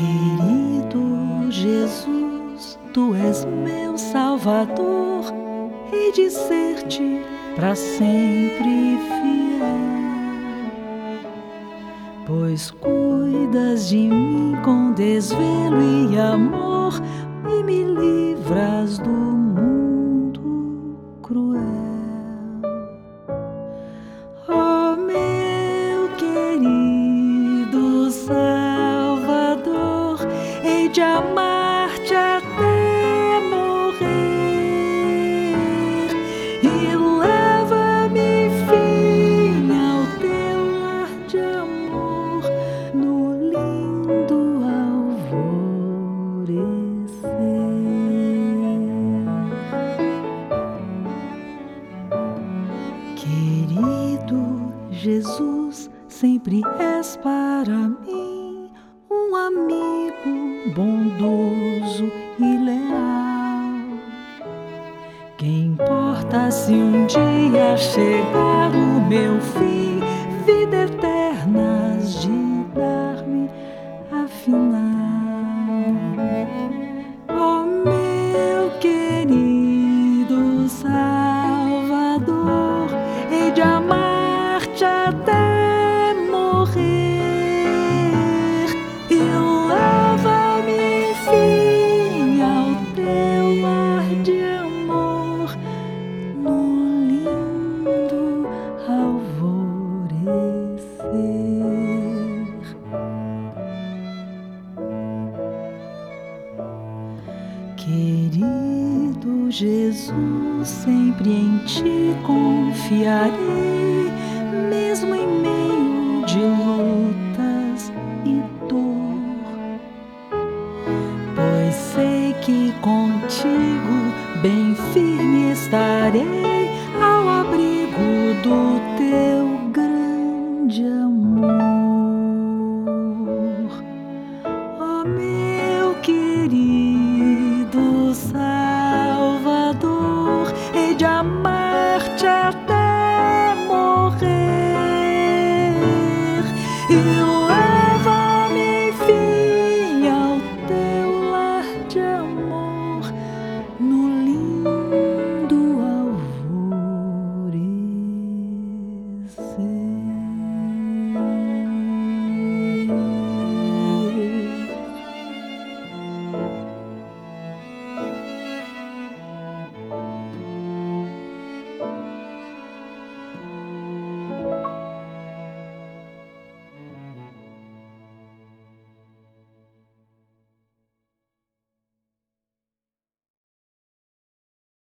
Querido Jesus, Tu és meu Salvador, hei de ser-te para sempre fiel, pois cuidas de mim com desvelo e amor e me livras do mundo cruel. Oh, meu querido Salvador, hei de amar-te até morrer e leva-me, enfim, ao teu lar de amor no lindo alvorecer. Querido Jesus, sempre és para mim um amigo bondoso e leal. Que importa se um dia chegar o meu fim, vida eterna has de dar-me afinal. Oh, meu querido Salvador, hei de amar-te até morrer e leva-me, enfim, ao teu lar de amor no lindo alvorecer. Querido Jesus, sempre em ti confiarei, mesmo em meio de lutas e dor, pois sei que contigo bem firme estarei ao abrigo do teu grande amor.